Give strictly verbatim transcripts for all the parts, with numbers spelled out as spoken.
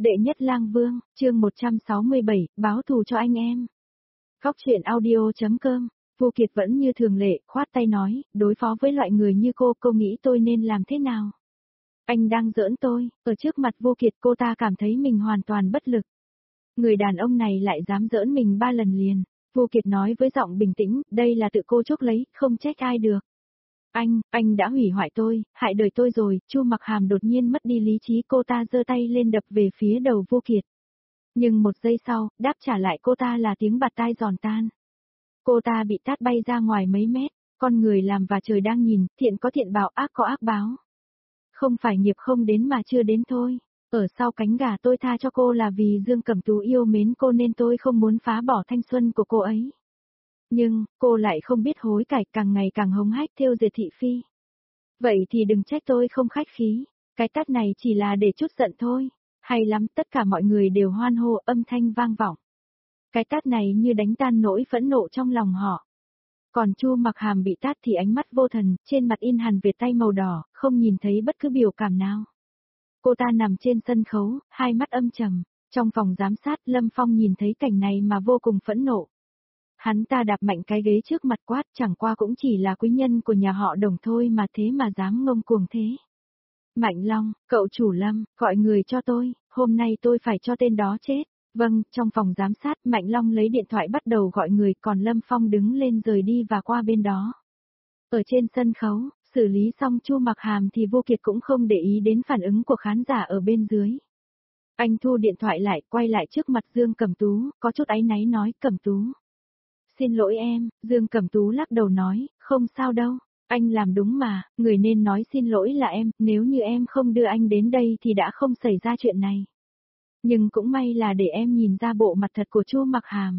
Đệ nhất lang vương, chương một trăm sáu mươi bảy, báo thù cho anh em. Góc truyện audio.com, Vô Kiệt vẫn như thường lệ, khoát tay nói, đối phó với loại người như cô, cô nghĩ tôi nên làm thế nào? Anh đang giỡn tôi, ở trước mặt Vô Kiệt cô ta cảm thấy mình hoàn toàn bất lực. Người đàn ông này lại dám giỡn mình ba lần liền. Vô Kiệt nói với giọng bình tĩnh, đây là tự cô chuốc lấy, không trách ai được. Anh, anh đã hủy hoại tôi, hại đời tôi rồi. Chu Mặc Hàm đột nhiên mất đi lý trí, cô ta giơ tay lên đập về phía đầu Vô Kiệt. Nhưng một giây sau, đáp trả lại cô ta là tiếng bạt tai giòn tan. Cô ta bị tát bay ra ngoài mấy mét, con người làm và trời đang nhìn, thiện có thiện báo, ác có ác báo. Không phải nghiệp không đến mà chưa đến thôi. Ở sau cánh gà tôi tha cho cô là vì Dương Cẩm Tú yêu mến cô nên tôi không muốn phá bỏ thanh xuân của cô ấy. Nhưng, cô lại không biết hối cải, càng ngày càng hống hách thêu dệt thị phi. Vậy thì đừng trách tôi không khách khí, cái tát này chỉ là để chút giận thôi. Hay lắm, tất cả mọi người đều hoan hô, âm thanh vang vọng. Cái tát này như đánh tan nỗi phẫn nộ trong lòng họ. Còn Chu Mặc Hàm bị tát thì ánh mắt vô thần, trên mặt in hằn vệt tay màu đỏ, không nhìn thấy bất cứ biểu cảm nào. Cô ta nằm trên sân khấu, hai mắt âm trầm. Trong phòng giám sát, Lâm Phong nhìn thấy cảnh này mà vô cùng phẫn nộ. Hắn ta đạp mạnh cái ghế trước mặt quát, chẳng qua cũng chỉ là quý nhân của nhà họ Đồng thôi mà thế mà dám ngông cuồng thế. Mạnh Long, cậu chủ Lâm, gọi người cho tôi, hôm nay tôi phải cho tên đó chết. Vâng, trong phòng giám sát, Mạnh Long lấy điện thoại bắt đầu gọi người, còn Lâm Phong đứng lên rời đi và qua bên đó. Ở trên sân khấu, xử lý xong Chu Mặc Hàm thì Vô Kiệt cũng không để ý đến phản ứng của khán giả ở bên dưới. Anh thu điện thoại lại, quay lại trước mặt Dương Cẩm Tú, có chút áy náy nói, Cẩm Tú. Xin lỗi em, Dương Cẩm Tú lắc đầu nói, không sao đâu, anh làm đúng mà, người nên nói xin lỗi là em, nếu như em không đưa anh đến đây thì đã không xảy ra chuyện này. Nhưng cũng may là để em nhìn ra bộ mặt thật của Chu Mặc Hàm.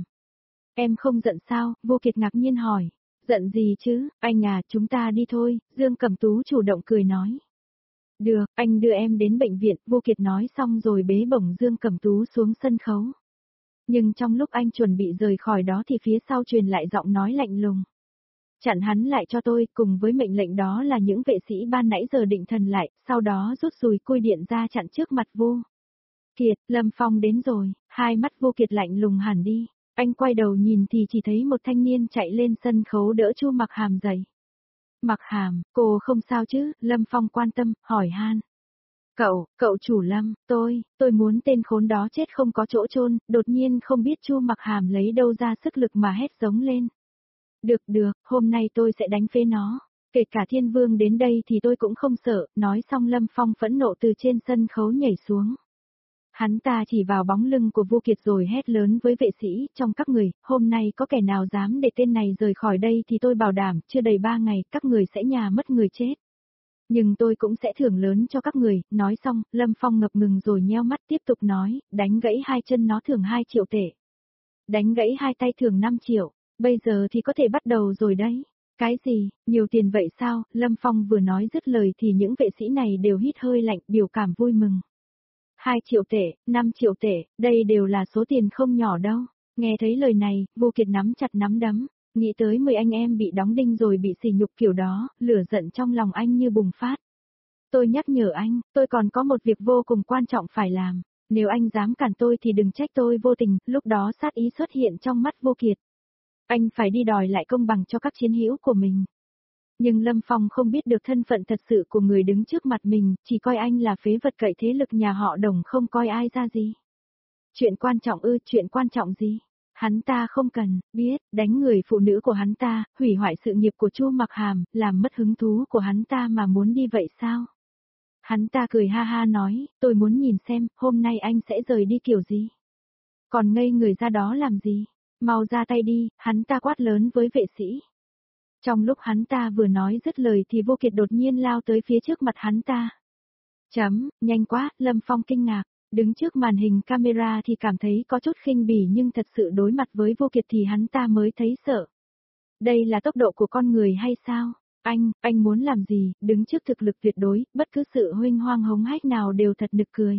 Em không giận sao? Vô Kiệt ngạc nhiên hỏi. Giận gì chứ, anh à, chúng ta đi thôi, Dương Cẩm Tú chủ động cười nói. Được, anh đưa em đến bệnh viện, Vô Kiệt nói xong rồi bế bổng Dương Cẩm Tú xuống sân khấu. Nhưng trong lúc anh chuẩn bị rời khỏi đó thì phía sau truyền lại giọng nói lạnh lùng. Chặn hắn lại cho tôi, cùng với mệnh lệnh đó là những vệ sĩ ban nãy giờ định thần lại, sau đó rút dùi cui điện ra chặn trước mặt Vô Kiệt. Lâm Phong đến rồi, hai mắt Vô Kiệt lạnh lùng hẳn đi. Anh quay đầu nhìn thì chỉ thấy một thanh niên chạy lên sân khấu đỡ Chu Mặc Hàm dậy. Mặc Hàm, cô không sao chứ? Lâm Phong quan tâm, hỏi han. Cậu, cậu chủ Lâm, tôi, tôi muốn tên khốn đó chết không có chỗ chôn. Đột nhiên không biết Chu Mặc Hàm lấy đâu ra sức lực mà hét giống lên. Được được, hôm nay tôi sẽ đánh phế nó. Kể cả Thiên Vương đến đây thì tôi cũng không sợ. Nói xong Lâm Phong phẫn nộ từ trên sân khấu nhảy xuống. Hắn ta chỉ vào bóng lưng của Vô Kiệt rồi hét lớn với vệ sĩ, trong các người, hôm nay có kẻ nào dám để tên này rời khỏi đây thì tôi bảo đảm, chưa đầy ba ngày, các người sẽ nhà mất người chết. Nhưng tôi cũng sẽ thưởng lớn cho các người. Nói xong, Lâm Phong ngập ngừng rồi nheo mắt tiếp tục nói, đánh gãy hai chân nó thưởng hai triệu tệ. Đánh gãy hai tay thưởng năm triệu, bây giờ thì có thể bắt đầu rồi đấy. Cái gì, nhiều tiền vậy sao? Lâm Phong vừa nói dứt lời thì những vệ sĩ này đều hít hơi lạnh, biểu cảm vui mừng. hai triệu tệ, năm triệu tệ, đây đều là số tiền không nhỏ đâu. Nghe thấy lời này, Vô Kiệt nắm chặt nắm đấm, nghĩ tới mười anh em bị đóng đinh rồi bị sỉ nhục kiểu đó, lửa giận trong lòng anh như bùng phát. Tôi nhắc nhở anh, tôi còn có một việc vô cùng quan trọng phải làm. Nếu anh dám cản tôi thì đừng trách tôi vô tình. Lúc đó sát ý xuất hiện trong mắt Vô Kiệt. Anh phải đi đòi lại công bằng cho các chiến hữu của mình. Nhưng Lâm Phong không biết được thân phận thật sự của người đứng trước mặt mình, chỉ coi anh là phế vật cậy thế lực nhà họ Đồng, không coi ai ra gì. Chuyện quan trọng ư, chuyện quan trọng gì? Hắn ta không cần biết, đánh người phụ nữ của hắn ta, hủy hoại sự nghiệp của Chu Mặc Hàm, làm mất hứng thú của hắn ta mà muốn đi vậy sao? Hắn ta cười ha ha nói, tôi muốn nhìn xem, hôm nay anh sẽ rời đi kiểu gì? Còn ngây người ra đó làm gì? Mau ra tay đi, hắn ta quát lớn với vệ sĩ. Trong lúc hắn ta vừa nói dứt lời thì Vô Kiệt đột nhiên lao tới phía trước mặt hắn ta. Chấm, nhanh quá, Lâm Phong kinh ngạc, đứng trước màn hình camera thì cảm thấy có chút khinh bỉ nhưng thật sự đối mặt với Vô Kiệt thì hắn ta mới thấy sợ. Đây là tốc độ của con người hay sao? Anh, anh muốn làm gì, đứng trước thực lực tuyệt đối, bất cứ sự huênh hoang hống hách nào đều thật nực cười.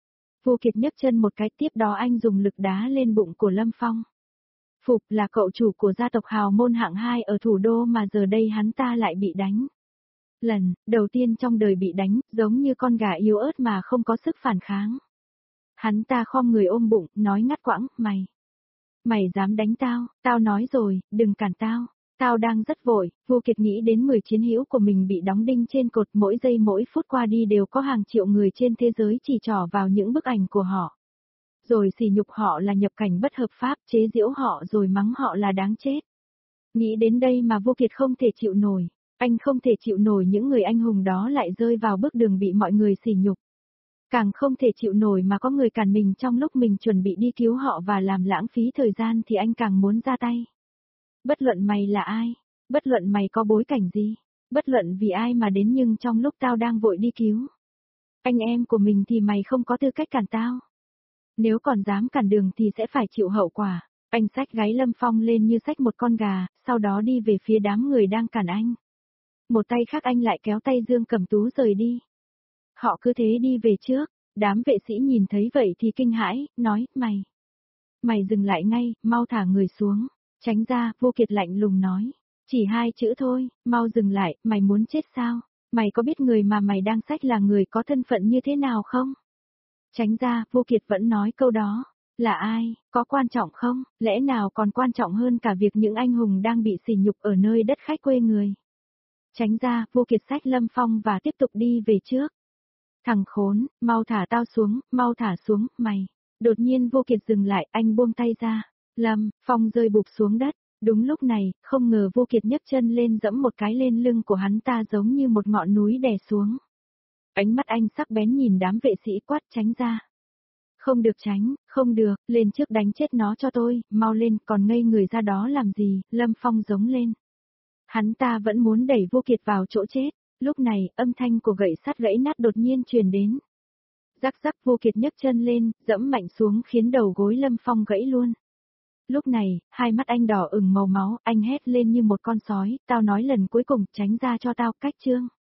Vô Kiệt nhấc chân một cái, tiếp đó anh dùng lực đá lên bụng của Lâm Phong. Phục là cậu chủ của gia tộc hào môn hạng hai ở thủ đô mà giờ đây hắn ta lại bị đánh. Lần đầu tiên trong đời bị đánh, giống như con gà yếu ớt mà không có sức phản kháng. Hắn ta khom người ôm bụng, nói ngắt quãng, mày. Mày dám đánh tao, tao nói rồi, đừng cản tao. Tao đang rất vội, Vô Kiệt nghĩ đến mười chiến hữu của mình bị đóng đinh trên cột, mỗi giây mỗi phút qua đi đều có hàng triệu người trên thế giới chỉ trỏ vào những bức ảnh của họ. Rồi sỉ nhục họ là nhập cảnh bất hợp pháp, chế giễu họ rồi mắng họ là đáng chết. Nghĩ đến đây mà Vô Kiệt không thể chịu nổi, anh không thể chịu nổi những người anh hùng đó lại rơi vào bước đường bị mọi người sỉ nhục. Càng không thể chịu nổi mà có người cản mình trong lúc mình chuẩn bị đi cứu họ và làm lãng phí thời gian thì anh càng muốn ra tay. Bất luận mày là ai, bất luận mày có bối cảnh gì, bất luận vì ai mà đến nhưng trong lúc tao đang vội đi cứu anh em của mình thì mày không có tư cách cản tao. Nếu còn dám cản đường thì sẽ phải chịu hậu quả. Anh xách gáy Lâm Phong lên như xách một con gà, sau đó đi về phía đám người đang cản anh. Một tay khác anh lại kéo tay Dương Cẩm Tú rời đi. Họ cứ thế đi về trước, đám vệ sĩ nhìn thấy vậy thì kinh hãi, nói, mày. Mày dừng lại ngay, mau thả người xuống. Tránh ra, Vô Kiệt lạnh lùng nói. Chỉ hai chữ thôi, mau dừng lại, mày muốn chết sao? Mày có biết người mà mày đang xách là người có thân phận như thế nào không? Tránh ra, Vô Kiệt vẫn nói câu đó. Là ai, có quan trọng không, lẽ nào còn quan trọng hơn cả việc những anh hùng đang bị sỉ nhục ở nơi đất khách quê người. Tránh ra, Vô Kiệt xách Lâm Phong và tiếp tục đi về trước. Thằng khốn, mau thả tao xuống, mau thả xuống, mày. Đột nhiên Vô Kiệt dừng lại, anh buông tay ra. Lâm Phong rơi bụp xuống đất. Đúng lúc này, không ngờ Vô Kiệt nhấc chân lên dẫm một cái lên lưng của hắn ta giống như một ngọn núi đè xuống. Ánh mắt anh sắc bén nhìn đám vệ sĩ quát tránh ra. Không được tránh, không được, lên trước đánh chết nó cho tôi, mau lên, còn ngây người ra đó làm gì, Lâm Phong giống lên. Hắn ta vẫn muốn đẩy Vô Kiệt vào chỗ chết, lúc này, âm thanh của gậy sắt gãy nát đột nhiên truyền đến. Rắc rắc Vô Kiệt nhấc chân lên, dẫm mạnh xuống khiến đầu gối Lâm Phong gãy luôn. Lúc này, hai mắt anh đỏ ửng màu máu, anh hét lên như một con sói, tao nói lần cuối cùng, tránh ra cho tao, cách chương.